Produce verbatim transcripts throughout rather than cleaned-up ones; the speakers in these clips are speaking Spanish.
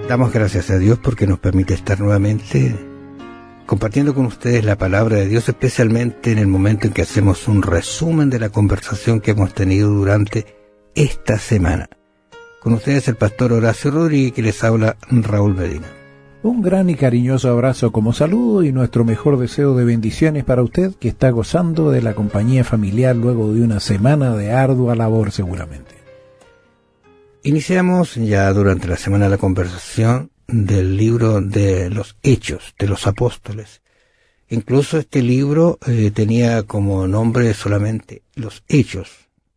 Damos gracias a Dios porque nos permite estar nuevamente compartiendo con ustedes la palabra de Dios, especialmente en el momento en que hacemos un resumen de la conversación que hemos tenido durante esta semana. Con ustedes el pastor Horacio Rodríguez, que les habla Raúl Medina. Un gran y cariñoso abrazo como saludo y nuestro mejor deseo de bendiciones para usted que está gozando de la compañía familiar luego de una semana de ardua labor seguramente. Iniciamos ya durante la semana la conversación del libro de los Hechos de los Apóstoles. Incluso este libro eh, tenía como nombre solamente los Hechos.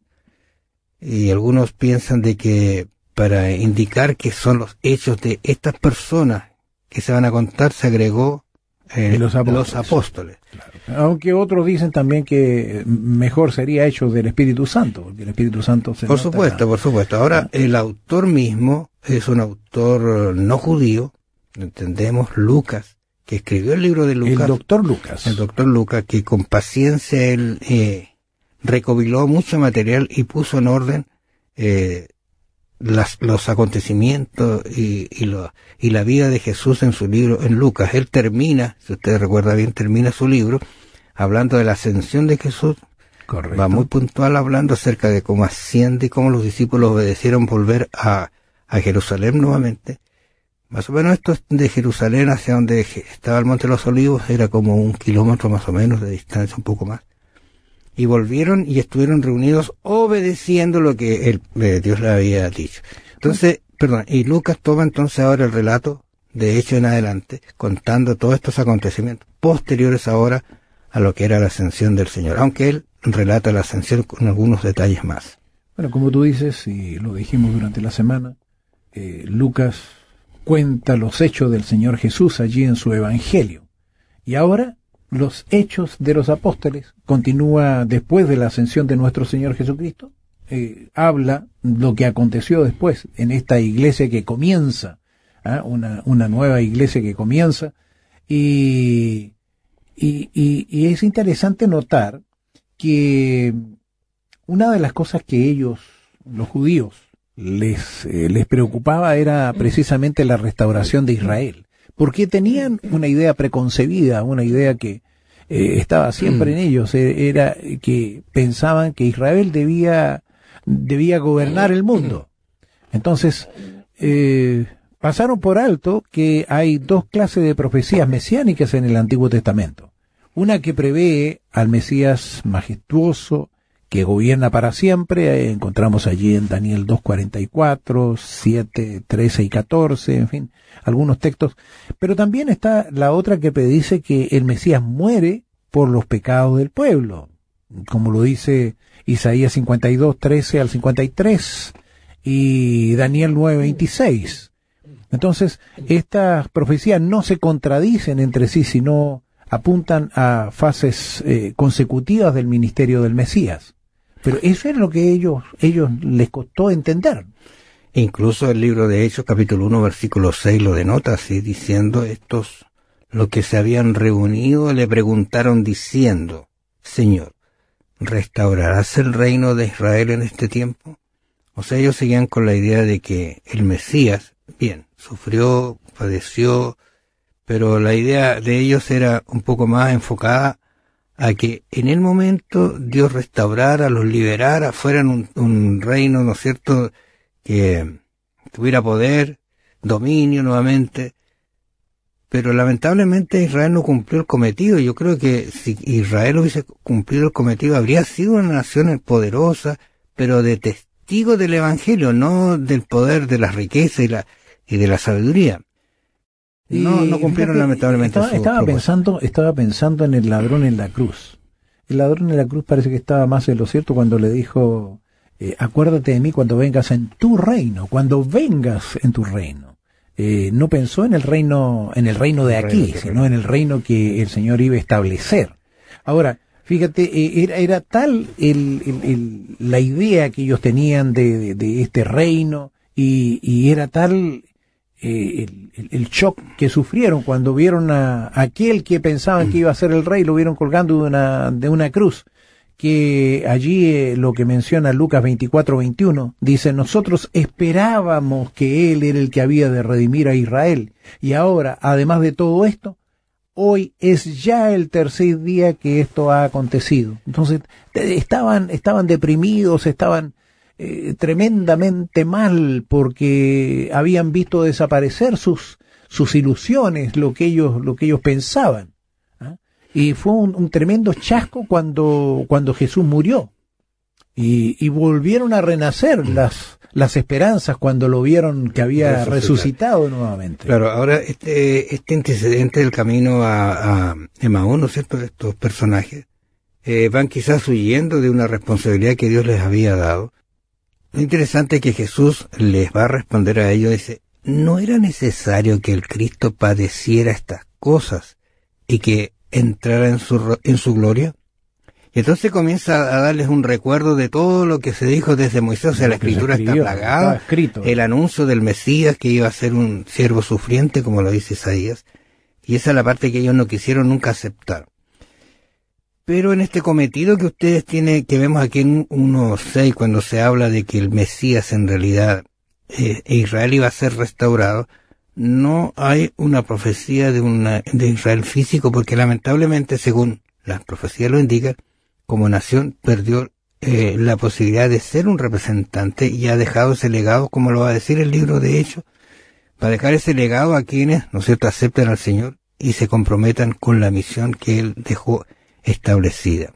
Y algunos piensan de que para indicar que son los hechos de estas personas que se van a contar se agregó eh, los apóstoles. Los apóstoles. Claro. Aunque otros dicen también que mejor sería hecho del Espíritu Santo, porque el Espíritu Santo se Por nota... supuesto, por supuesto. Ahora, el autor mismo es un autor no judío, entendemos, Lucas, que escribió el libro de Lucas. El doctor Lucas. El doctor Lucas, que con paciencia él eh, recopiló mucho material y puso en orden eh, las, los acontecimientos y, y, lo, y la vida de Jesús en su libro, en Lucas. Él termina, si usted recuerda bien, termina su libro hablando de la ascensión de Jesús. Correcto. Va muy puntual hablando acerca de cómo asciende y cómo los discípulos obedecieron volver a, a Jerusalén nuevamente. Más o menos esto de Jerusalén hacia donde estaba el Monte de los Olivos era como un kilómetro más o menos de distancia, un poco más. Y volvieron y estuvieron reunidos obedeciendo lo que el, eh, Dios le había dicho. Entonces, perdón, y Lucas toma entonces ahora el relato de hecho en adelante, contando todos estos acontecimientos posteriores ahora a lo que era la ascensión del Señor, aunque él relata la ascensión con algunos detalles más. Bueno, como tú dices, y lo dijimos durante la semana, eh, Lucas cuenta los hechos del Señor Jesús allí en su Evangelio. Y ahora los hechos de los apóstoles continúa después de la ascensión de nuestro Señor Jesucristo. Eh, habla lo que aconteció después en esta iglesia que comienza, ¿eh? una, una nueva iglesia que comienza. Y, y, y, y es interesante notar que una de las cosas que ellos, los judíos, les, eh, les preocupaba era precisamente la restauración de Israel, porque tenían una idea preconcebida, una idea que eh, estaba siempre en ellos, eh, era que pensaban que Israel debía, debía gobernar el mundo. Entonces, eh, pasaron por alto que hay dos clases de profecías mesiánicas en el Antiguo Testamento. Una que prevé al Mesías majestuoso, que gobierna para siempre, encontramos allí en Daniel dos cuarenta y cuatro, siete, trece y catorce, en fin, algunos textos. Pero también está la otra que predice que el Mesías muere por los pecados del pueblo, como lo dice Isaías cincuenta y dos, trece al cincuenta y tres, y Daniel nueve, veintiséis. Entonces, estas profecías no se contradicen entre sí, sino apuntan a fases eh, consecutivas del ministerio del Mesías. Pero eso es lo que ellos, ellos les costó entender. Incluso el libro de Hechos, capítulo uno, versículo seis, lo denota así, diciendo estos, los que se habían reunido, le preguntaron diciendo, Señor, ¿restaurarás el reino de Israel en este tiempo? O sea, ellos seguían con la idea de que el Mesías, bien, sufrió, padeció, pero la idea de ellos era un poco más enfocada a que en el momento Dios restaurara, los liberara, fueran un, un reino, ¿no es cierto?, que tuviera poder, dominio nuevamente. Pero lamentablemente Israel no cumplió el cometido. Yo creo que si Israel hubiese cumplido el cometido, habría sido una nación poderosa, pero de testigo del Evangelio, no del poder de la riqueza y la y de la sabiduría. No, no cumplieron fíjate, lamentablemente estaba, su estaba pensando, estaba pensando en el ladrón en la cruz. El ladrón en la cruz parece que estaba más en lo cierto cuando le dijo, eh, acuérdate de mí cuando vengas en tu reino, cuando vengas en tu reino. Eh, no pensó en el reino, en el reino de aquí, reino, sino reino. en el reino que el Señor iba a establecer. Ahora, fíjate, eh, era, era tal el, el, el, la idea que ellos tenían de, de, de este reino y, y era tal eh, el, el, el shock que sufrieron cuando vieron a, a aquel que pensaban que iba a ser el rey, lo vieron colgando de una, de una cruz, que allí eh, lo que menciona Lucas veinticuatro veintiuno, dice, nosotros esperábamos que Él era el que había de redimir a Israel, y ahora, además de todo esto, hoy es ya el tercer día que esto ha acontecido. Entonces, estaban, estaban deprimidos, estaban eh, tremendamente mal, porque habían visto desaparecer sus, sus ilusiones, lo que ellos, lo que ellos pensaban. Y fue un, un tremendo chasco cuando, cuando Jesús murió. Y, y volvieron a renacer las, las esperanzas cuando lo vieron que había resucitado nuevamente. Claro, ahora este, este antecedente del camino a, a Emaús, ¿no es cierto?, de estos personajes, eh, van quizás huyendo de una responsabilidad que Dios les había dado. Lo interesante es que Jesús les va a responder a ellos, dice, no era necesario que el Cristo padeciera estas cosas y que entrara en su, en su gloria. Y entonces comienza a darles un recuerdo de todo lo que se dijo desde Moisés, o sea, la escritura está plagada, el anuncio del Mesías que iba a ser un siervo sufriente, como lo dice Isaías, y esa es la parte que ellos no quisieron nunca aceptar. Pero en este cometido que ustedes tienen, que vemos aquí en uno seis, cuando se habla de que el Mesías en realidad, eh, Israel iba a ser restaurado, no hay una profecía de una de Israel físico, porque lamentablemente, según las profecías lo indican, como nación perdió eh, la posibilidad de ser un representante y ha dejado ese legado, como lo va a decir el libro de Hechos, para dejar ese legado a quienes, ¿no es cierto?, aceptan al Señor y se comprometan con la misión que Él dejó establecida.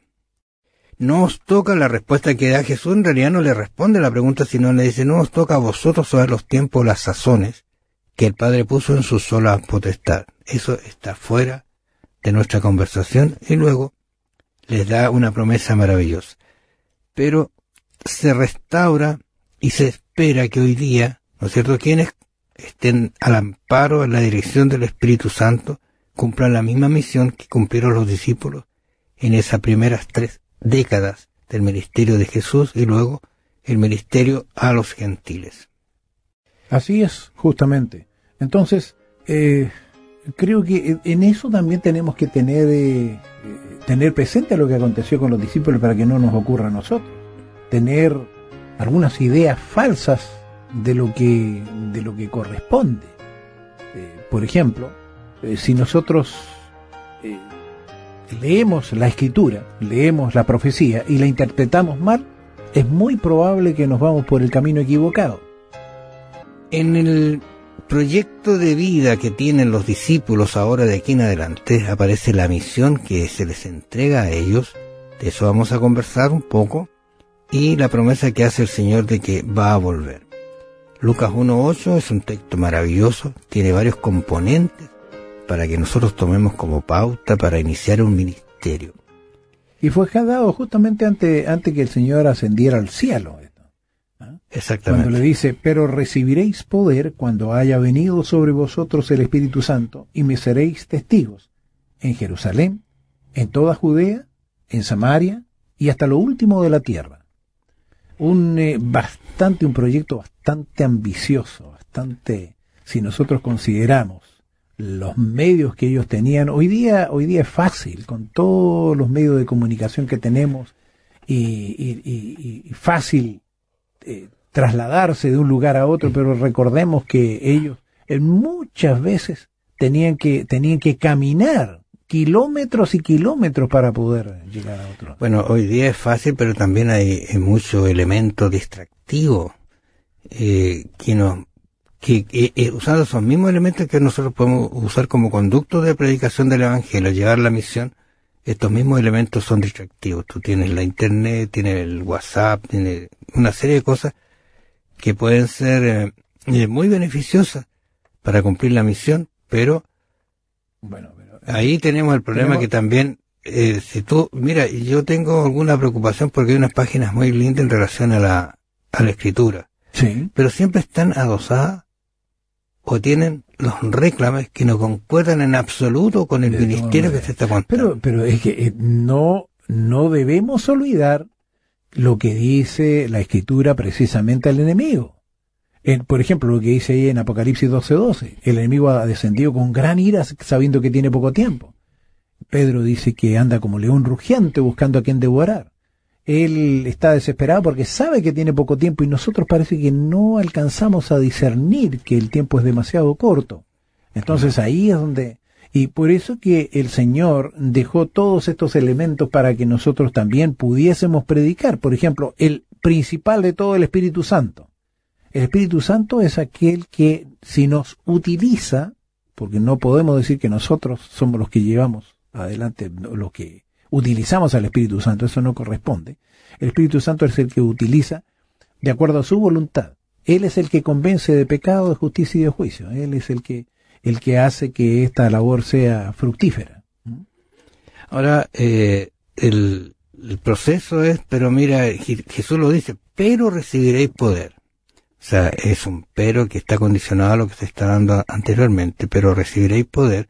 No os toca, la respuesta que da Jesús, en realidad no le responde la pregunta, sino le dice, no os toca a vosotros saber los tiempos, las sazones, que el Padre puso en su sola potestad. Eso está fuera de nuestra conversación, y luego les da una promesa maravillosa. Pero se restaura y se espera que hoy día, ¿no es cierto?, quienes estén al amparo, en la dirección del Espíritu Santo, cumplan la misma misión que cumplieron los discípulos en esas primeras tres décadas del ministerio de Jesús y luego el ministerio a los gentiles. Así es, justamente. Entonces, eh, creo que en eso también tenemos que tener eh, tener presente lo que aconteció con los discípulos para que no nos ocurra a nosotros. Tener algunas ideas falsas de lo que de lo que corresponde. Eh, por ejemplo, eh, si nosotros eh, leemos la Escritura, leemos la profecía y la interpretamos mal, es muy probable que nos vamos por el camino equivocado. En el proyecto de vida que tienen los discípulos ahora de aquí en adelante aparece la misión que se les entrega a ellos. De eso vamos a conversar un poco, y la promesa que hace el Señor de que va a volver. Lucas uno ocho es un texto maravilloso, tiene varios componentes para que nosotros tomemos como pauta para iniciar un ministerio. Y fue dado justamente antes, antes que el Señor ascendiera al cielo. ¿Ah? Exactamente. Cuando le dice, pero recibiréis poder cuando haya venido sobre vosotros el Espíritu Santo, y me seréis testigos en Jerusalén, en toda Judea, en Samaria y hasta lo último de la tierra. Un eh, bastante, un proyecto bastante ambicioso, bastante, si nosotros consideramos los medios que ellos tenían. Hoy día, hoy día es fácil, con todos los medios de comunicación que tenemos, y, y, y, y fácil eh, trasladarse de un lugar a otro, pero recordemos que ellos eh, muchas veces tenían que, tenían que caminar kilómetros y kilómetros para poder llegar a otro. Bueno, hoy día es fácil, pero también hay, hay mucho elemento distractivo eh, que nos que, que eh, usando esos mismos elementos que nosotros podemos usar como conducto de predicación del Evangelio, llevar la misión. Estos mismos elementos son distractivos. Tú tienes la internet, tienes el WhatsApp, tienes una serie de cosas que pueden ser eh, muy beneficiosas para cumplir la misión, pero bueno, pero, ahí tenemos el problema tenemos... que también, eh, si tú, mira, yo tengo alguna preocupación porque hay unas páginas muy lindas en relación a la, a la escritura. Sí. Pero siempre están adosadas o tienen los reclames que no concuerdan en absoluto con el de ministerio que se está contando. Pero, pero es que eh, no, no debemos olvidar lo que dice la escritura precisamente al enemigo. En, por ejemplo, lo que dice ahí en Apocalipsis doce doce. El enemigo ha descendido con gran ira sabiendo que tiene poco tiempo. Pedro dice que anda como león rugiente buscando a quien devorar. Él está desesperado porque sabe que tiene poco tiempo y nosotros parece que no alcanzamos a discernir que el tiempo es demasiado corto. Entonces ahí es donde... Y por eso que el Señor dejó todos estos elementos para que nosotros también pudiésemos predicar. Por ejemplo, el principal de todo, el Espíritu Santo. El Espíritu Santo es aquel que, si nos utiliza, porque no podemos decir que nosotros somos los que llevamos adelante, los que utilizamos al Espíritu Santo, eso no corresponde. El Espíritu Santo es el que utiliza de acuerdo a su voluntad. Él es el que convence de pecado, de justicia y de juicio. Él es el que el que hace que esta labor sea fructífera. Ahora, eh, el, el proceso es, pero mira, Jesús lo dice, pero recibiréis poder. O sea, es un pero que está condicionado a lo que se está dando anteriormente, pero recibiréis poder.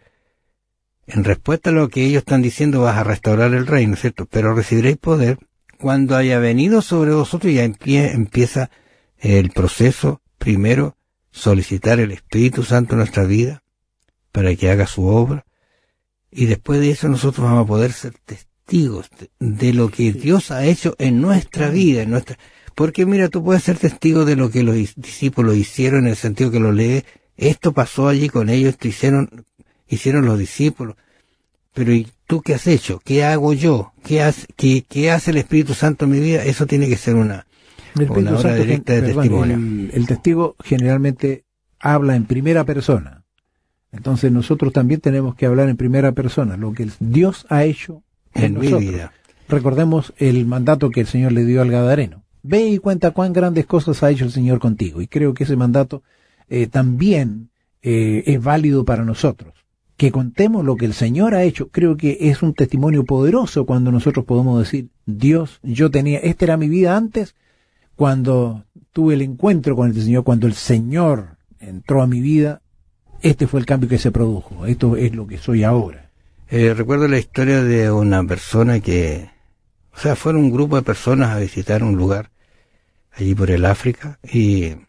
En respuesta a lo que ellos están diciendo, vas a restaurar el reino, ¿cierto? Pero recibiréis poder cuando haya venido sobre vosotros, ya empie, empieza el proceso. Primero, solicitar el Espíritu Santo en nuestra vida para que haga su obra, y después de eso nosotros vamos a poder ser testigos de, de lo que Dios ha hecho en nuestra vida, en nuestra, porque mira, tú puedes ser testigo de lo que los discípulos hicieron, en el sentido que lo lees, esto pasó allí con ellos, esto hicieron, hicieron los discípulos, pero ¿y tú qué has hecho? ¿Qué hago yo? ¿Qué hace, qué, qué hace el Espíritu Santo en mi vida? Eso tiene que ser una, una obra directa de perdón, testimonio. El, el testigo generalmente habla en primera persona. Entonces nosotros también tenemos que hablar en primera persona, lo que Dios ha hecho en, en nosotros. Mi vida. Recordemos el mandato que el Señor le dio al Gadareno. Ve y cuenta cuán grandes cosas ha hecho el Señor contigo. Y creo que ese mandato eh, también eh, es válido para nosotros. Que contemos lo que el Señor ha hecho. Creo que es un testimonio poderoso cuando nosotros podemos decir, Dios, yo tenía, esta era mi vida antes, cuando tuve el encuentro con el Señor, cuando el Señor entró a mi vida, este fue el cambio que se produjo. Esto es lo que soy ahora. Eh, recuerdo la historia de una persona que, o sea, fueron un grupo de personas a visitar un lugar allí por el África y, y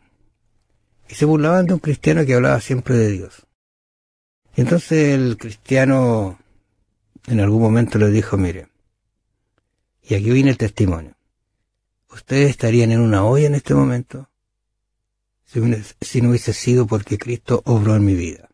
se burlaban de un cristiano que hablaba siempre de Dios. Y entonces el cristiano en algún momento le dijo, mire, y aquí viene el testimonio. Ustedes estarían en una olla en este momento si, si no hubiese sido porque Cristo obró en mi vida.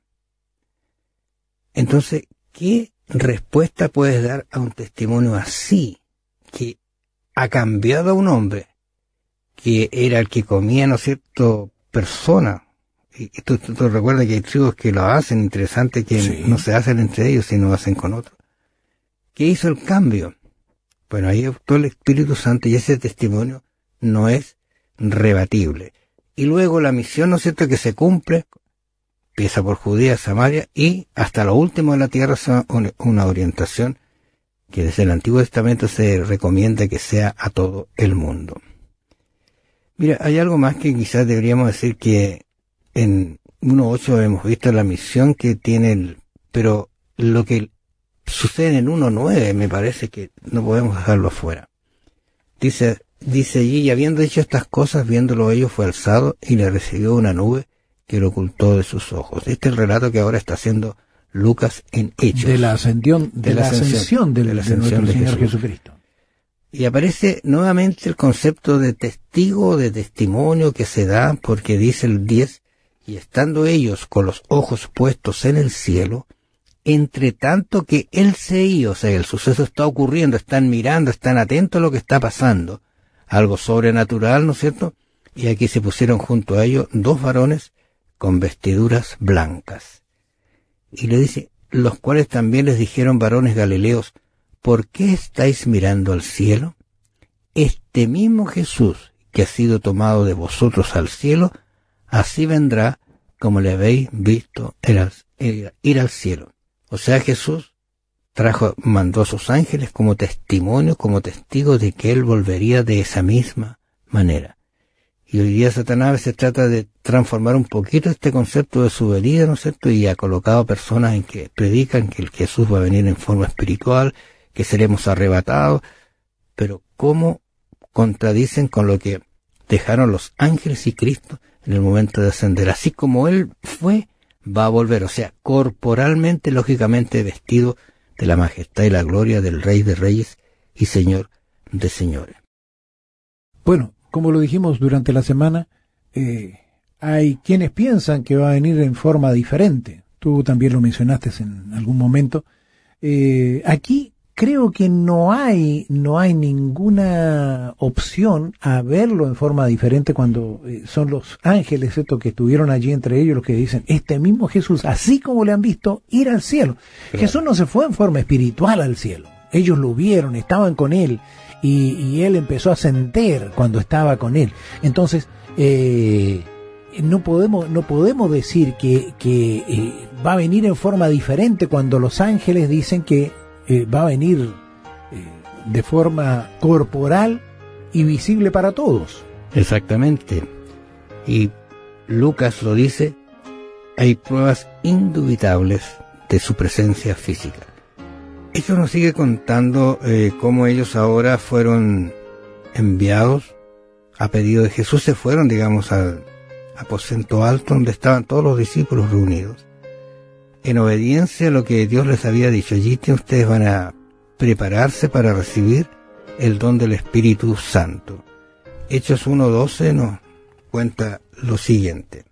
Entonces, ¿qué respuesta puedes dar a un testimonio así, que ha cambiado a un hombre que era el que comía, ¿no es cierto?, persona? Y tú, tú, tú recuerdas que hay tribus que lo hacen, interesante que sí. No se hacen entre ellos, sino lo hacen con otros. ¿Qué hizo el cambio? Bueno, ahí actuó el Espíritu Santo y ese testimonio no es rebatible. Y luego la misión, ¿no es cierto?, que se cumple, empieza por Judea, Samaria, y hasta lo último de la tierra es una orientación que desde el Antiguo Testamento se recomienda que sea a todo el mundo. Mira, hay algo más que quizás deberíamos decir, que en uno ocho hemos visto la misión que tiene el, pero lo que sucede en uno nueve me parece que no podemos dejarlo afuera. Dice, dice allí, y habiendo hecho estas cosas, viéndolo ellos, fue alzado y le recibió una nube que lo ocultó de sus ojos. Este es el relato que ahora está haciendo Lucas en Hechos. De la ascensión, de, de la ascensión, ascensión del, de, la ascensión de nuestro de Señor Jesús. Jesucristo. Y aparece nuevamente el concepto de testigo, de testimonio que se da, porque dice el diez, y estando ellos con los ojos puestos en el cielo, entre tanto que él se iba, o sea, el suceso está ocurriendo, están mirando, están atentos a lo que está pasando, algo sobrenatural, ¿no es cierto? Y aquí se pusieron junto a ellos dos varones con vestiduras blancas. Y le dice, los cuales también les dijeron, varones galileos, ¿por qué estáis mirando al cielo? Este mismo Jesús que ha sido tomado de vosotros al cielo, así vendrá como le habéis visto ir al, ir al cielo. O sea, Jesús trajo, mandó a sus ángeles como testimonio, como testigo de que él volvería de esa misma manera. Y hoy día Satanás a veces trata de transformar un poquito este concepto de su venida, ¿no es cierto? Y ha colocado personas en que predican que el Jesús va a venir en forma espiritual, que seremos arrebatados, pero ¿cómo contradicen con lo que dejaron los ángeles y Cristo en el momento de ascender? Así como él fue, va a volver, o sea, corporalmente, lógicamente vestido de la majestad y la gloria del Rey de Reyes y Señor de Señores. Bueno, como lo dijimos durante la semana, eh, hay quienes piensan que va a venir en forma diferente. Tú también lo mencionaste en algún momento. Eh, aquí creo que no hay no hay ninguna opción a verlo en forma diferente cuando eh, son los ángeles estos que estuvieron allí entre ellos los que dicen, este mismo Jesús, así como le han visto ir al cielo. Claro. Jesús no se fue en forma espiritual al cielo. Ellos lo vieron, estaban con él y, y él empezó a sentir cuando estaba con él. Entonces, eh, no podemos no podemos decir que, que eh, va a venir en forma diferente cuando los ángeles dicen que Eh, va a venir eh, de forma corporal y visible para todos. Exactamente. Y Lucas lo dice, hay pruebas indubitables de su presencia física. Esto nos sigue contando eh, cómo ellos ahora fueron enviados a pedido de Jesús, se fueron, digamos, al aposento alto donde estaban todos los discípulos reunidos. En obediencia a lo que Dios les había dicho, allí ustedes van a prepararse para recibir el don del Espíritu Santo. Hechos uno doce nos cuenta lo siguiente.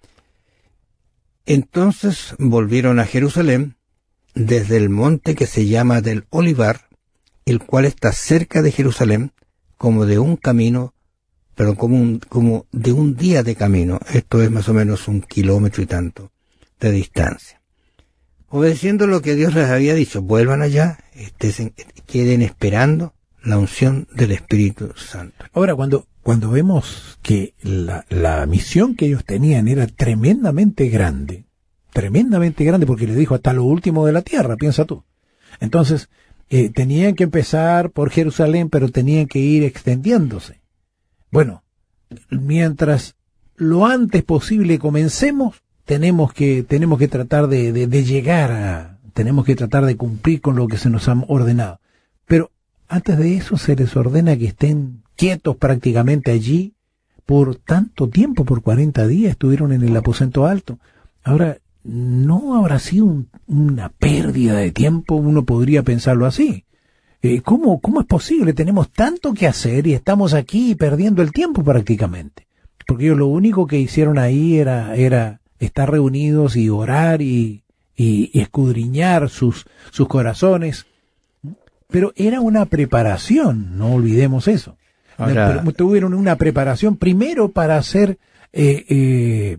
Entonces volvieron a Jerusalén desde el monte que se llama del Olivar, el cual está cerca de Jerusalén, como de un camino, perdón, como, un, como de un día de camino. Esto es más o menos un kilómetro y tanto de distancia. Obedeciendo lo que Dios les había dicho, vuelvan allá, estén, queden esperando la unción del Espíritu Santo. Ahora, cuando, cuando vemos que la, la misión que ellos tenían era tremendamente grande, tremendamente grande, porque les dijo hasta lo último de la tierra, piensa tú. Entonces, eh, tenían que empezar por Jerusalén, pero tenían que ir extendiéndose. Bueno, mientras lo antes posible comencemos, tenemos que tenemos que tratar de, de, de llegar a, tenemos que tratar de cumplir con lo que se nos ha ordenado. Pero antes de eso se les ordena que estén quietos prácticamente allí por tanto tiempo, por cuarenta días estuvieron en el aposento alto. Ahora, ¿no habrá sido un, una pérdida de tiempo? Uno podría pensarlo así. Eh, ¿cómo, ¿Cómo es posible? Tenemos tanto que hacer y estamos aquí perdiendo el tiempo prácticamente. Porque ellos lo único que hicieron ahí era... era estar reunidos y orar y, y, y escudriñar sus, sus corazones. Pero era una preparación, no olvidemos eso. Ahora, tuvieron una preparación primero para hacer, eh, eh,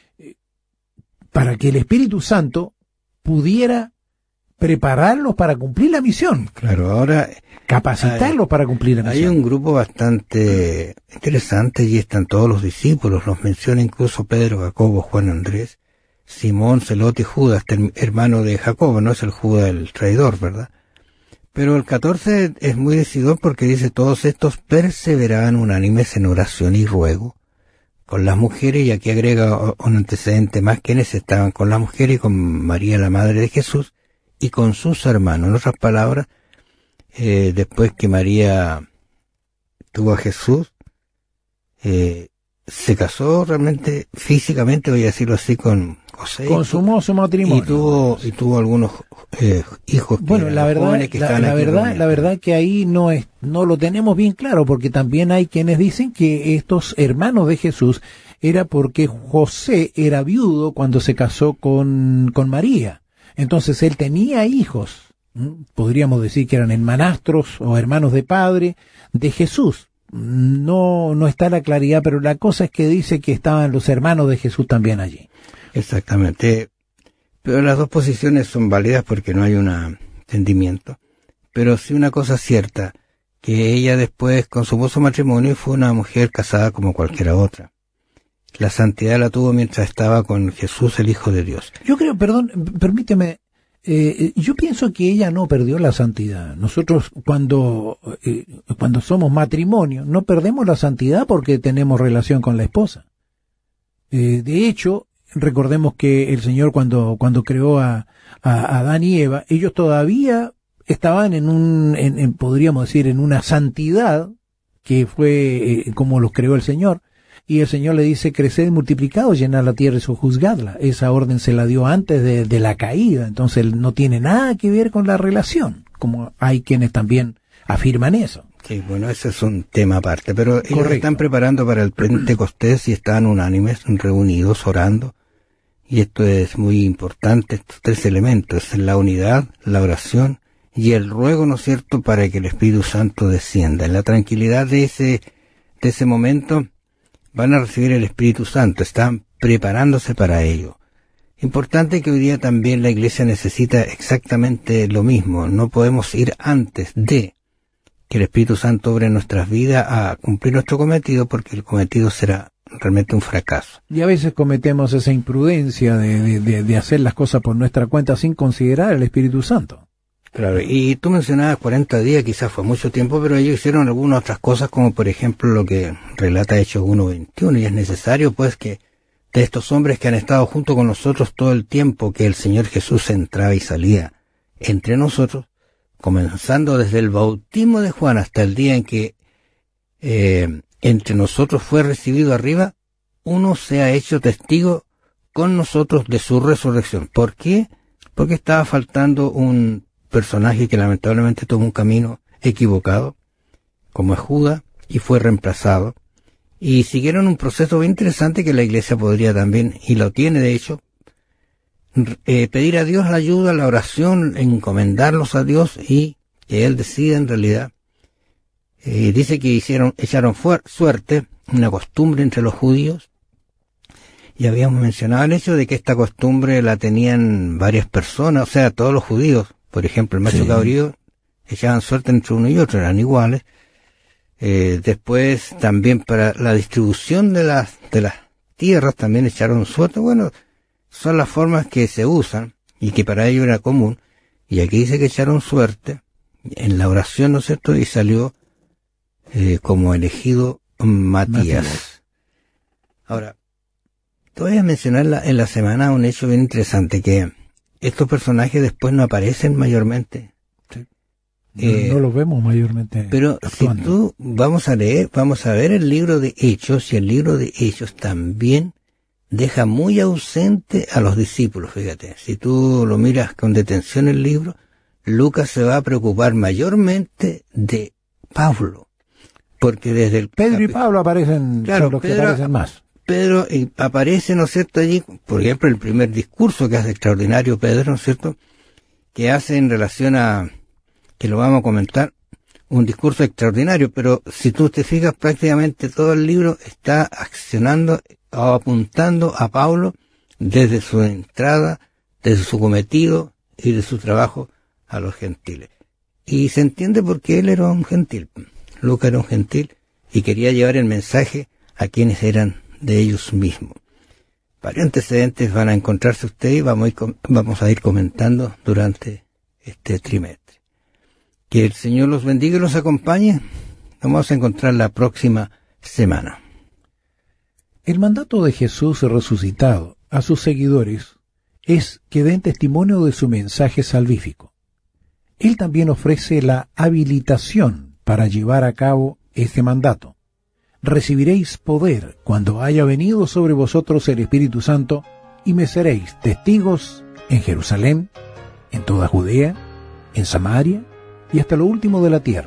para que el Espíritu Santo pudiera prepararlos para cumplir la misión. Claro, ahora... capacitarlos hay, para cumplir la misión. Hay un grupo bastante interesante, y están todos los discípulos, los menciona incluso Pedro, Jacobo, Juan, Andrés, Simón, Celote y Judas, hermano de Jacobo, no es el Judas el traidor, ¿verdad? Pero el catorce es muy decidor porque dice, todos estos perseveraban unánimes en oración y ruego con las mujeres, y aquí agrega un antecedente más, quienes estaban con las mujeres y con María, la madre de Jesús, y con sus hermanos. En otras palabras, eh, después que María tuvo a Jesús, eh, se casó realmente, físicamente, voy a decirlo así, con José. Consumó su matrimonio. Y tuvo, y tuvo algunos eh, hijos. Bueno, la verdad, que la, la verdad, la verdad que ahí no es, no lo tenemos bien claro, porque también hay quienes dicen que estos hermanos de Jesús era porque José era viudo cuando se casó con, con María. Entonces él tenía hijos, podríamos decir que eran hermanastros o hermanos de padre de Jesús. No, no está la claridad, pero la cosa es que dice que estaban los hermanos de Jesús también allí. Exactamente. Pero las dos posiciones son válidas porque no hay un entendimiento. Pero sí una cosa cierta, que ella después consumó su matrimonio y fue una mujer casada como cualquiera otra. La santidad la tuvo mientras estaba con Jesús, el Hijo de Dios. Yo creo, perdón, permíteme, eh, yo pienso que ella no perdió la santidad. Nosotros cuando, eh, cuando somos matrimonio, no perdemos la santidad porque tenemos relación con la esposa. Eh, de hecho, recordemos que el Señor cuando, cuando creó a, a Adán y Eva, ellos todavía estaban en un, en, en, podríamos decir, en una santidad que fue eh, como los creó el Señor. Y el Señor le dice, creced, multiplicados, llenad la tierra y sojuzgadla. Esa orden se la dio antes de, de la caída, entonces no tiene nada que ver con la relación, como hay quienes también afirman eso. Sí, bueno, ese es un tema aparte, pero ellos Correcto. están preparando para el Pentecostés y están unánimes, reunidos, orando, y esto es muy importante, estos tres elementos, la unidad, la oración y el ruego, ¿no es cierto?, para que el Espíritu Santo descienda. En la tranquilidad de ese, de ese momento van a recibir el Espíritu Santo, están preparándose para ello. Importante que hoy día también la Iglesia necesita exactamente lo mismo, no podemos ir antes de que el Espíritu Santo obre en nuestras vidas a cumplir nuestro cometido, porque el cometido será realmente un fracaso. Y a veces cometemos esa imprudencia de, de, de, de hacer las cosas por nuestra cuenta sin considerar el Espíritu Santo. Claro, y tú mencionabas cuarenta días, quizás fue mucho tiempo, pero ellos hicieron algunas otras cosas, como por ejemplo lo que relata Hechos uno veintiuno, y es necesario pues que de estos hombres que han estado junto con nosotros todo el tiempo que el Señor Jesús entraba y salía entre nosotros, comenzando desde el bautismo de Juan hasta el día en que eh, entre nosotros fue recibido arriba, uno se ha hecho testigo con nosotros de su resurrección. ¿Por qué? Porque estaba faltando un personaje que lamentablemente tomó un camino equivocado, como es Judas, y fue reemplazado. Y siguieron un proceso bien interesante que la Iglesia podría también, y lo tiene de hecho, Eh, pedir a Dios la ayuda, la oración, encomendarlos a Dios y que Él decida en realidad. Eh, dice que hicieron, echaron suerte, una costumbre entre los judíos, y habíamos mencionado el hecho de que esta costumbre la tenían varias personas, o sea, todos los judíos, por ejemplo, el macho Sí. cabrío, echaban suerte entre uno y otro, eran iguales. Eh, después también para la distribución de las, de las tierras también echaron suerte. Bueno, son las formas que se usan y que para ello era común. Y aquí dice que echaron suerte en la oración, ¿no es cierto? Y salió eh, como elegido Matías. Matías. Ahora, te voy a mencionar la, en la semana un hecho bien interesante, que estos personajes después no aparecen mayormente. Sí. Eh, no, no los vemos mayormente. Pero actuando. si tú, vamos a leer, vamos a ver el libro de Hechos, y el libro de Hechos también deja muy ausente a los discípulos, fíjate. Si tú lo miras con detención el libro, Lucas se va a preocupar mayormente de Pablo. Porque desde el Pedro y capi- Pablo aparecen, Claro, son los Pedro- que aparecen más. Pedro eh, aparece, ¿no es cierto?, allí, por ejemplo, el primer discurso que hace extraordinario Pedro, ¿no es cierto?, que hace en relación a, que lo vamos a comentar, un discurso extraordinario, pero si tú te fijas, prácticamente todo el libro está accionando o apuntando a Pablo desde su entrada, desde su cometido y de su trabajo a los gentiles. Y se entiende porque él era un gentil. Lucas era un gentil y quería llevar el mensaje a quienes eran de ellos mismos. Varios antecedentes van a encontrarse ustedes y vamos a ir, com- vamos a ir comentando durante este trimestre. Que el Señor los bendiga y los acompañe. Nos vamos a encontrar la próxima semana. El mandato de Jesús resucitado a sus seguidores es que den testimonio de su mensaje salvífico. Él también ofrece la habilitación para llevar a cabo este mandato. Recibiréis poder cuando haya venido sobre vosotros el Espíritu Santo, y me seréis testigos en Jerusalén, en toda Judea, en Samaria y hasta lo último de la tierra.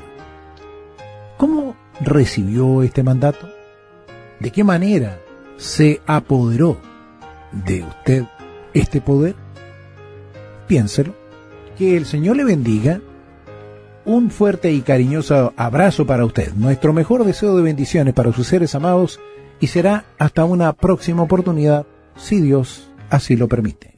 ¿Cómo recibió este mandato? ¿De qué manera se apoderó de usted este poder? Piénselo. Que el Señor le bendiga. Un fuerte y cariñoso abrazo para usted. Nuestro mejor deseo de bendiciones para sus seres amados, y será hasta una próxima oportunidad, si Dios así lo permite.